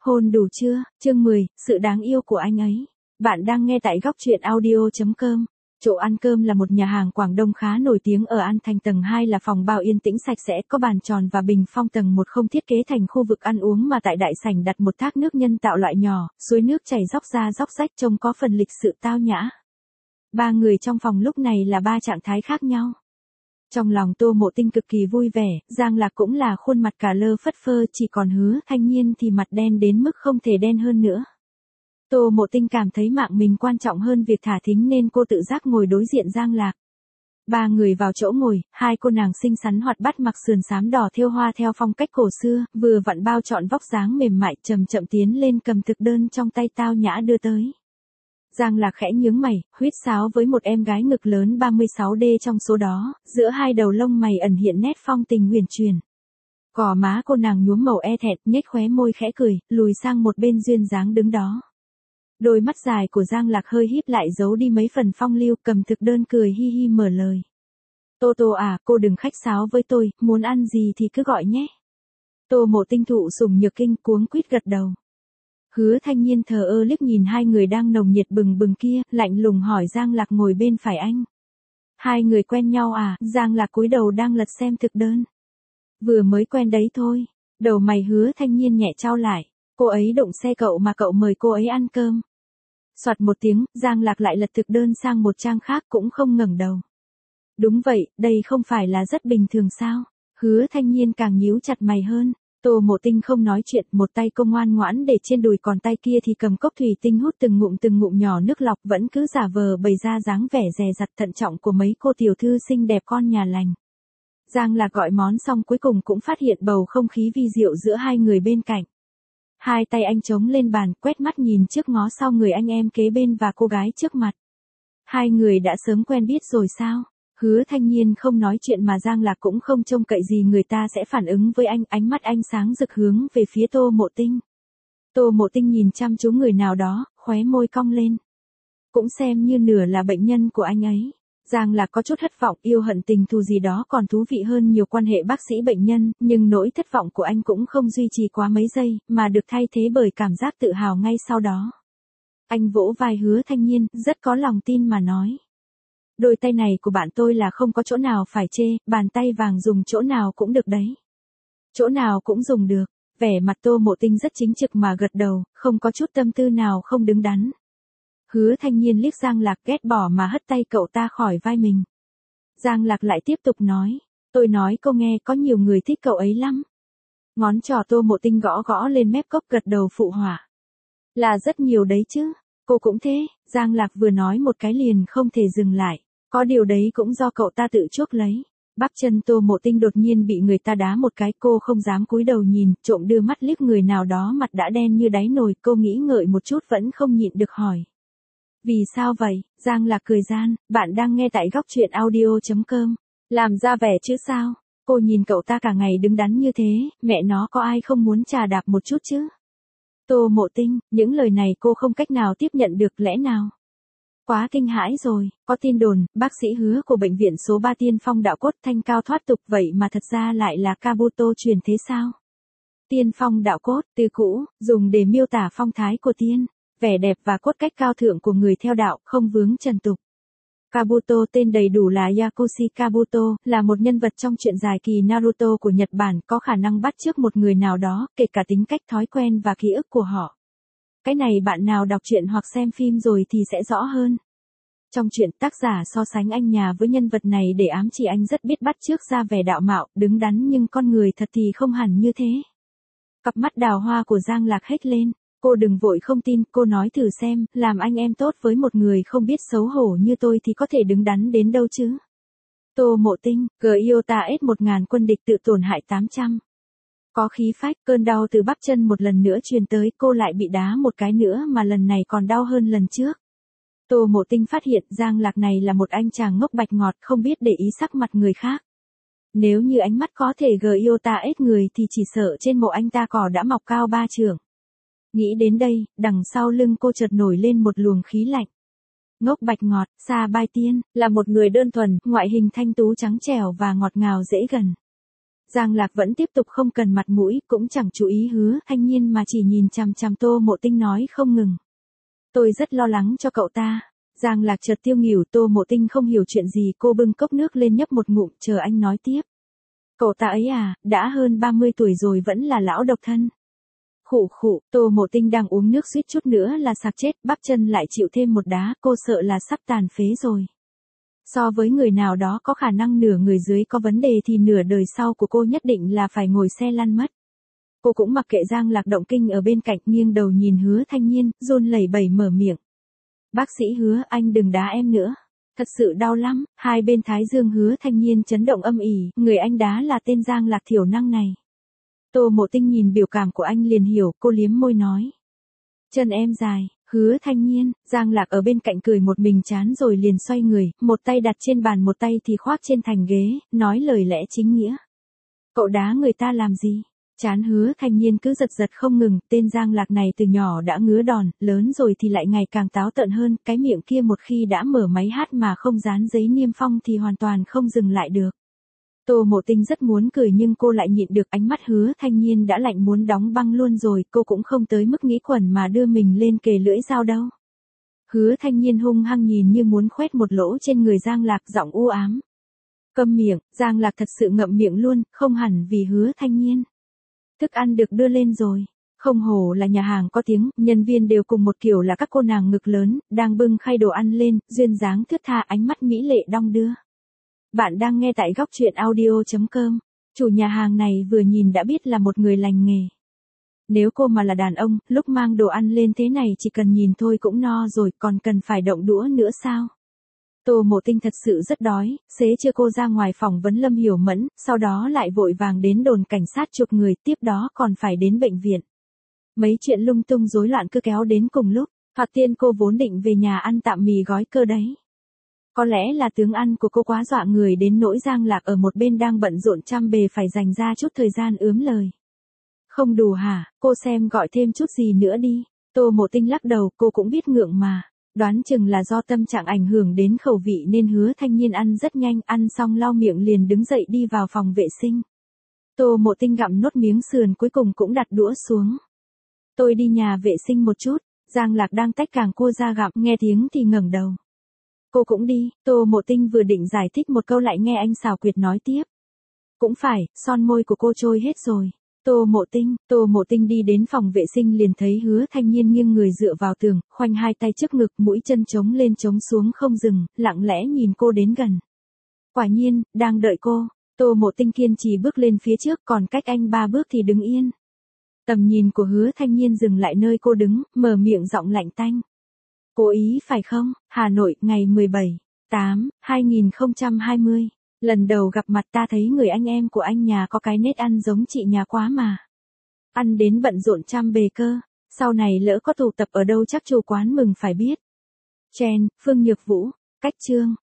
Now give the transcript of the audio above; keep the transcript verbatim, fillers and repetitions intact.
Hôn đủ chưa? Chương mười, sự đáng yêu của anh ấy. Bạn đang nghe tại góc truyện audio chấm com. Chỗ ăn cơm là một nhà hàng Quảng Đông khá nổi tiếng ở An Thành. Tầng hai là phòng bao yên tĩnh sạch sẽ, có bàn tròn và bình phong. Tầng một không thiết kế thành khu vực ăn uống mà tại đại sảnh đặt một thác nước nhân tạo loại nhỏ, suối nước chảy róc ra róc rách trông có phần lịch sự tao nhã. Ba người trong phòng lúc này là ba trạng thái khác nhau. Trong lòng Tô Mộ Tinh cực kỳ vui vẻ, Giang Lạc cũng là khuôn mặt cả lơ phất phơ, chỉ còn Hứa Thanh Nhiên thì mặt đen đến mức không thể đen hơn nữa. Tô Mộ Tinh cảm thấy mạng mình quan trọng hơn việc thả thính nên cô tự giác ngồi đối diện Giang Lạc. Ba người vào chỗ ngồi, hai cô nàng xinh xắn hoạt bát mặc sườn xám đỏ thêu hoa theo phong cách cổ xưa, vừa vặn bao trọn vóc dáng mềm mại, chậm chậm tiến lên cầm thực đơn trong tay tao nhã đưa tới. Giang Lạc khẽ nhướng mày, huýt sáo với một em gái ngực lớn ba mươi sáu D trong số đó, giữa hai đầu lông mày ẩn hiện nét phong tình huyền truyền. Gò má cô nàng nhuốm màu e thẹn, nhếch khóe môi khẽ cười, lùi sang một bên duyên dáng đứng đó. Đôi mắt dài của Giang Lạc hơi híp lại giấu đi mấy phần phong lưu, cầm thực đơn cười hi hi mở lời. Tô Tô à, cô đừng khách sáo với tôi, muốn ăn gì thì cứ gọi nhé. Tô Mộ Tinh thụ sủng nhược kinh cuống quýt gật đầu. Hứa Thanh Nhiên thờ ơ liếc nhìn hai người đang nồng nhiệt bừng bừng kia, lạnh lùng hỏi Giang Lạc ngồi bên phải anh. Hai người quen nhau à? Giang Lạc cúi đầu đang lật xem thực đơn. Vừa mới quen đấy thôi. Đầu mày Hứa Thanh Nhiên nhẹ chau lại. Cô ấy đụng xe cậu mà cậu mời cô ấy ăn cơm. Soạt một tiếng, Giang Lạc lại lật thực đơn sang một trang khác cũng không ngẩng đầu. Đúng vậy, đây không phải là rất bình thường sao? Hứa Thanh Nhiên càng nhíu chặt mày hơn. Tô Mộ Tinh không nói chuyện, một tay cô ngoan ngoãn để trên đùi còn tay kia thì cầm cốc thủy tinh hút từng ngụm từng ngụm nhỏ nước lọc, vẫn cứ giả vờ bày ra dáng vẻ dè dặt thận trọng của mấy cô tiểu thư xinh đẹp con nhà lành. Giang Lạc gọi món xong cuối cùng cũng phát hiện bầu không khí vi diệu giữa hai người bên cạnh. Hai tay anh chống lên bàn, quét mắt nhìn trước ngó sau người anh em kế bên và cô gái trước mặt. Hai người đã sớm quen biết rồi sao? Hứa Thanh Nhiên không nói chuyện mà Giang Lạc cũng không trông cậy gì người ta sẽ phản ứng với anh, ánh mắt anh sáng rực hướng về phía Tô Mộ Tinh. Tô Mộ Tinh nhìn chăm chú người nào đó, khóe môi cong lên. Cũng xem như nửa là bệnh nhân của anh ấy. Giang Lạc có chút thất vọng, yêu hận tình thù gì đó còn thú vị hơn nhiều quan hệ bác sĩ bệnh nhân, nhưng nỗi thất vọng của anh cũng không duy trì quá mấy giây, mà được thay thế bởi cảm giác tự hào ngay sau đó. Anh vỗ vai Hứa Thanh Nhiên, rất có lòng tin mà nói. Đôi tay này của bạn tôi là không có chỗ nào phải chê, bàn tay vàng dùng chỗ nào cũng được đấy. Chỗ nào cũng dùng được, vẻ mặt Tô Mộ Tinh rất chính trực mà gật đầu, không có chút tâm tư nào không đứng đắn. Hứa Thanh Nhiên liếc Giang Lạc ghét bỏ mà hất tay cậu ta khỏi vai mình. Giang Lạc lại tiếp tục nói, tôi nói cô nghe có nhiều người thích cậu ấy lắm. Ngón trỏ Tô Mộ Tinh gõ gõ lên mép cốc gật đầu phụ họa. Là rất nhiều đấy chứ, cô cũng thế, Giang Lạc vừa nói một cái liền không thể dừng lại. Có điều đấy cũng do cậu ta tự chuốc lấy. Bắp chân Tô Mộ Tinh đột nhiên bị người ta đá một cái, cô không dám cúi đầu nhìn, trộm đưa mắt liếc người nào đó mặt đã đen như đáy nồi, cô nghĩ ngợi một chút vẫn không nhịn được hỏi. Vì sao vậy? Giang Lạc cười gian, bạn đang nghe tại góc truyện audio chấm com. Làm ra vẻ chứ sao? Cô nhìn cậu ta cả ngày đứng đắn như thế, mẹ nó có ai không muốn chà đạp một chút chứ? Tô Mộ Tinh, những lời này cô không cách nào tiếp nhận được lẽ nào? Quá kinh hãi rồi, có tin đồn, bác sĩ Hứa của bệnh viện số ba Tiên Phong Đạo Cốt thanh cao thoát tục vậy mà thật ra lại là Kabuto truyền thế sao? Tiên Phong Đạo Cốt, từ cũ, dùng để miêu tả phong thái của tiên, vẻ đẹp và cốt cách cao thượng của người theo đạo, không vướng trần tục. Kabuto tên đầy đủ là Yakushi Kabuto, là một nhân vật trong truyện dài kỳ Naruto của Nhật Bản, có khả năng bắt chước một người nào đó, kể cả tính cách, thói quen và ký ức của họ. Cái này bạn nào đọc truyện hoặc xem phim rồi thì sẽ rõ hơn. Trong truyện, tác giả so sánh anh nhà với nhân vật này để ám chỉ anh rất biết bắt chước ra vẻ đạo mạo, đứng đắn nhưng con người thật thì không hẳn như thế. Cặp mắt đào hoa của Giang Lạc hết lên. Cô đừng vội không tin, cô nói thử xem, làm anh em tốt với một người không biết xấu hổ như tôi thì có thể đứng đắn đến đâu chứ. Tô Mộ Tinh, Gyota S một nghìn quân địch tự tổn hại tám trăm. Có khí phách, cơn đau từ bắp chân một lần nữa truyền tới, cô lại bị đá một cái nữa mà lần này còn đau hơn lần trước. Tô Mộ Tinh phát hiện Giang Lạc này là một anh chàng ngốc bạch ngọt, không biết để ý sắc mặt người khác. Nếu như ánh mắt có thể Gyota S người thì chỉ sợ trên mộ anh ta cỏ đã mọc cao ba trượng. Nghĩ đến đây, đằng sau lưng cô chợt nổi lên một luồng khí lạnh. Ngốc bạch ngọt, Sa Bai Tiên, là một người đơn thuần, ngoại hình thanh tú trắng trẻo và ngọt ngào dễ gần. Giang Lạc vẫn tiếp tục không cần mặt mũi, cũng chẳng chú ý Hứa Thanh Nhiên mà chỉ nhìn chằm chằm Tô Mộ Tinh nói không ngừng. Tôi rất lo lắng cho cậu ta. Giang Lạc chợt tiêu nghỉu, Tô Mộ Tinh không hiểu chuyện gì, cô bưng cốc nước lên nhấp một ngụm, chờ anh nói tiếp. Cậu ta ấy à, đã hơn ba mươi tuổi rồi vẫn là lão độc thân. Khụ khụ, Tô Mộ Tinh đang uống nước suýt chút nữa là sặc chết, bắp chân lại chịu thêm một đá, cô sợ là sắp tàn phế rồi. So với người nào đó có khả năng nửa người dưới có vấn đề thì nửa đời sau của cô nhất định là phải ngồi xe lăn mất. Cô cũng mặc kệ Giang Lạc động kinh ở bên cạnh, nghiêng đầu nhìn Hứa Thanh Nhiên, run lẩy bẩy mở miệng. Bác sĩ Hứa, anh đừng đá em nữa. Thật sự đau lắm. Hai bên thái dương Hứa Thanh Nhiên chấn động âm ỉ, người anh đá là tên Giang Lạc thiểu năng này. Tô Mộ Tinh nhìn biểu cảm của anh liền hiểu, cô liếm môi nói. Chân em dài. Hứa Thanh Nhiên, Giang Lạc ở bên cạnh cười một mình chán rồi liền xoay người, một tay đặt trên bàn một tay thì khoác trên thành ghế, nói lời lẽ chính nghĩa. Cậu đá người ta làm gì? Chán Hứa Thanh Nhiên cứ giật giật không ngừng, tên Giang Lạc này từ nhỏ đã ngứa đòn, lớn rồi thì lại ngày càng táo tợn hơn, cái miệng kia một khi đã mở máy hát mà không dán giấy niêm phong thì hoàn toàn không dừng lại được. Tô Mộ Tinh rất muốn cười nhưng cô lại nhịn được, ánh mắt Hứa Thanh Nhiên đã lạnh muốn đóng băng luôn rồi, cô cũng không tới mức nghĩ quẩn mà đưa mình lên kề lưỡi dao đâu. Hứa Thanh Nhiên hung hăng nhìn như muốn khoét một lỗ trên người Giang Lạc, giọng u ám. Câm miệng. Giang Lạc thật sự ngậm miệng luôn, không hẳn vì Hứa Thanh Nhiên. Thức ăn được đưa lên rồi. Không hổ là nhà hàng có tiếng, nhân viên đều cùng một kiểu là các cô nàng ngực lớn, đang bưng khay đồ ăn lên, duyên dáng thướt tha, ánh mắt mỹ lệ đong đưa. Bạn đang nghe tại góc truyện audio chấm com. Chủ nhà hàng này vừa nhìn đã biết là một người lành nghề. Nếu cô mà là đàn ông, lúc mang đồ ăn lên thế này chỉ cần nhìn thôi cũng no rồi, còn cần phải động đũa nữa sao? Tô Mộ Tinh thật sự rất đói, xế chưa cô ra ngoài phỏng vấn Lâm Hiểu Mẫn, sau đó lại vội vàng đến đồn cảnh sát chụp người, tiếp đó còn phải đến bệnh viện. Mấy chuyện lung tung rối loạn cứ kéo đến cùng lúc, thoạt tiên cô vốn định về nhà ăn tạm mì gói cơ đấy. Có lẽ là tướng ăn của cô quá dọa người đến nỗi Giang Lạc ở một bên đang bận rộn chăm bề phải dành ra chút thời gian ướm lời. Không đủ hả, cô xem gọi thêm chút gì nữa đi. Tô Mộ Tinh lắc đầu, cô cũng biết ngượng mà. Đoán chừng là do tâm trạng ảnh hưởng đến khẩu vị nên Hứa Thanh Nhiên ăn rất nhanh, ăn xong lau miệng liền đứng dậy đi vào phòng vệ sinh. Tô Mộ Tinh gặm nốt miếng sườn cuối cùng cũng đặt đũa xuống. Tôi đi nhà vệ sinh một chút. Giang Lạc đang tách càng cua ra gặm, nghe tiếng thì ngẩng đầu. Cô cũng đi. Tô Mộ Tinh vừa định giải thích một câu lại nghe anh xảo quyệt nói tiếp. Cũng phải, son môi của cô trôi hết rồi. Tô Mộ Tinh, Tô Mộ Tinh đi đến phòng vệ sinh liền thấy Hứa Thanh Nhiên nghiêng người dựa vào tường, khoanh hai tay trước ngực, mũi chân trống lên trống xuống không dừng, lặng lẽ nhìn cô đến gần. Quả nhiên, đang đợi cô. Tô Mộ Tinh kiên trì bước lên phía trước, còn cách anh ba bước thì đứng yên. Tầm nhìn của Hứa Thanh Nhiên dừng lại nơi cô đứng, mở miệng giọng lạnh tanh. Cố ý phải không? Hà Nội, ngày mười bảy tháng tám, hai nghìn không trăm hai mươi. Lần đầu gặp mặt ta thấy người anh em của anh nhà có cái nết ăn giống chị nhà quá mà. Ăn đến bận rộn trăm bề cơ, sau này lỡ có tụ tập ở đâu chắc chủ quán mừng phải biết. Chen, Phương Nhược Vũ, cách chương.